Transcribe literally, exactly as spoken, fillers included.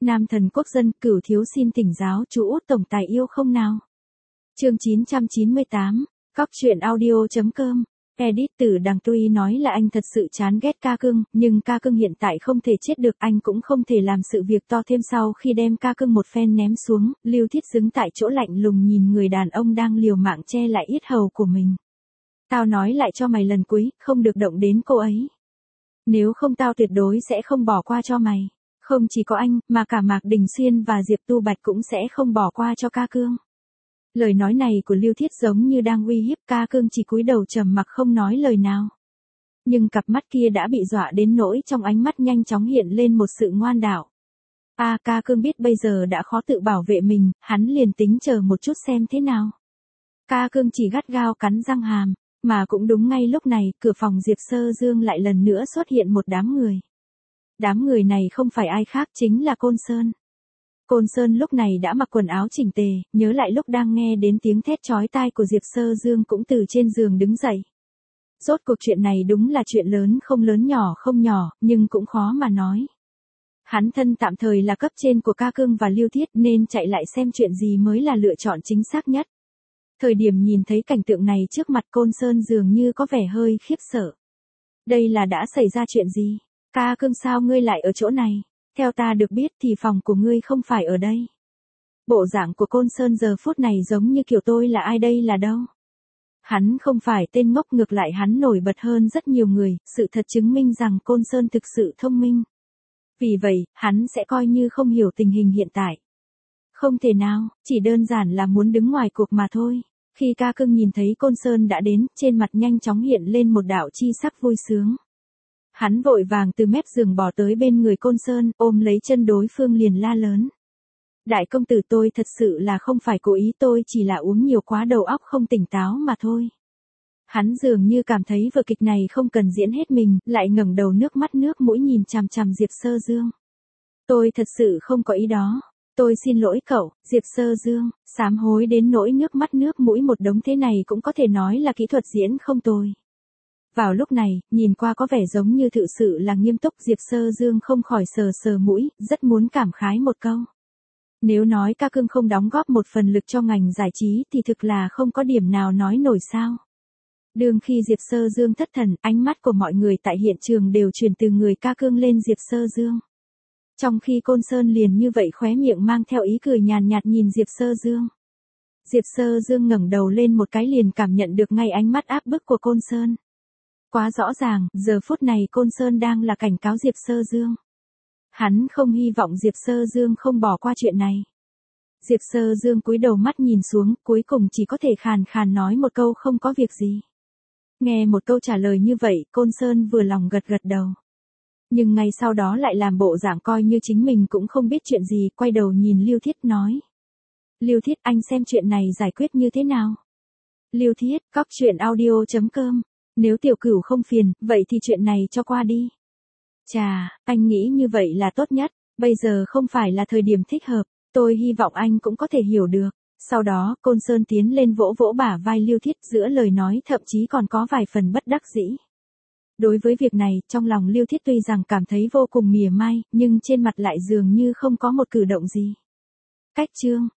Nam thần quốc dân, Cửu thiếu xin tỉnh giáo, chú út tổng tài yêu không nào? Chương chín trăm chín mươi tám, Cóc truyện audio chấm com. Edit từ đằng tuy nói là anh thật sự chán ghét ca cưng, nhưng ca cưng hiện tại không thể chết được, anh cũng không thể làm sự việc to thêm. Sau khi đem ca cưng một phen ném xuống, Lưu Thiết đứng tại chỗ lạnh lùng nhìn người đàn ông đang liều mạng che lại yết hầu của mình. Tao nói lại cho mày lần cuối, không được động đến cô ấy. Nếu không tao tuyệt đối sẽ không bỏ qua cho mày. Không chỉ có anh, mà cả Mạc Đình Xuyên và Diệp Tu Bạch cũng sẽ không bỏ qua cho ca cương. Lời nói này của Lưu Thiết giống như đang uy hiếp, ca cương chỉ cúi đầu trầm mặc không nói lời nào. Nhưng cặp mắt kia đã bị dọa đến nỗi trong ánh mắt nhanh chóng hiện lên một sự ngoan đạo. A à, ca cương biết bây giờ đã khó tự bảo vệ mình, hắn liền tính chờ một chút xem thế nào. Ca cương chỉ gắt gao cắn răng hàm, mà cũng đúng ngay lúc này, cửa phòng Diệp Sơ Dương lại lần nữa xuất hiện một đám người. Đám người này không phải ai khác, chính là Côn Sơn. Côn Sơn lúc này đã mặc quần áo chỉnh tề, nhớ lại lúc đang nghe đến tiếng thét chói tai của Diệp Sơ Dương cũng từ trên giường đứng dậy. Rốt cuộc chuyện này đúng là chuyện lớn không lớn nhỏ không nhỏ, nhưng cũng khó mà nói. Hắn thân tạm thời là cấp trên của ca cương và Lưu Thiết nên chạy lại xem chuyện gì mới là lựa chọn chính xác nhất. Thời điểm nhìn thấy cảnh tượng này trước mặt Côn Sơn dường như có vẻ hơi khiếp sợ. Đây là đã xảy ra chuyện gì? Ca cương sao ngươi lại ở chỗ này? Theo ta được biết thì phòng của ngươi không phải ở đây. Bộ dạng của Côn Sơn giờ phút này giống như kiểu tôi là ai đây là đâu. Hắn không phải tên ngốc, ngược lại hắn nổi bật hơn rất nhiều người, sự thật chứng minh rằng Côn Sơn thực sự thông minh. Vì vậy, hắn sẽ coi như không hiểu tình hình hiện tại. Không thể nào, chỉ đơn giản là muốn đứng ngoài cuộc mà thôi. Khi ca cưng nhìn thấy Côn Sơn đã đến, trên mặt nhanh chóng hiện lên một đạo chi sắc vui sướng. Hắn vội vàng từ mép giường bỏ tới bên người Côn Sơn, ôm lấy chân đối phương liền la lớn. Đại công tử, tôi thật sự là không phải cố ý, tôi chỉ là uống nhiều quá đầu óc không tỉnh táo mà thôi. Hắn dường như cảm thấy vở kịch này không cần diễn hết mình, lại ngẩng đầu nước mắt nước mũi nhìn chằm chằm Diệp Sơ Dương. Tôi thật sự không có ý đó. Tôi xin lỗi cậu, Diệp Sơ Dương, sám hối đến nỗi nước mắt nước mũi một đống thế này cũng có thể nói là kỹ thuật diễn không tồi. Vào lúc này, nhìn qua có vẻ giống như thực sự là nghiêm túc, Diệp Sơ Dương không khỏi sờ sờ mũi, rất muốn cảm khái một câu. Nếu nói ca cương không đóng góp một phần lực cho ngành giải trí thì thực là không có điểm nào nói nổi sao. Đương khi Diệp Sơ Dương thất thần, ánh mắt của mọi người tại hiện trường đều chuyển từ người ca cương lên Diệp Sơ Dương. Trong khi Côn Sơn liền như vậy khóe miệng mang theo ý cười nhàn nhạt nhìn Diệp Sơ Dương. Diệp Sơ Dương ngẩng đầu lên một cái liền cảm nhận được ngay ánh mắt áp bức của Côn Sơn. Quá rõ ràng, giờ phút này Côn Sơn đang là cảnh cáo Diệp Sơ Dương. Hắn không hy vọng Diệp Sơ Dương không bỏ qua chuyện này. Diệp Sơ Dương cúi đầu mắt nhìn xuống, cuối cùng chỉ có thể khàn khàn nói một câu không có việc gì. Nghe một câu trả lời như vậy, Côn Sơn vừa lòng gật gật đầu. Nhưng ngay sau đó lại làm bộ dạng coi như chính mình cũng không biết chuyện gì, quay đầu nhìn Lưu Thiết nói. Lưu Thiết, anh xem chuyện này giải quyết như thế nào? Lưu Thiết, cóc truyện audio chấm com. Nếu tiểu cửu không phiền, vậy thì chuyện này cho qua đi. Chà, anh nghĩ như vậy là tốt nhất, bây giờ không phải là thời điểm thích hợp, tôi hy vọng anh cũng có thể hiểu được. Sau đó, Côn Sơn tiến lên vỗ vỗ bả vai Lưu Thiết, giữa lời nói thậm chí còn có vài phần bất đắc dĩ. Đối với việc này, trong lòng Lưu Thiết tuy rằng cảm thấy vô cùng mỉa mai, nhưng trên mặt lại dường như không có một cử động gì. Cách chương,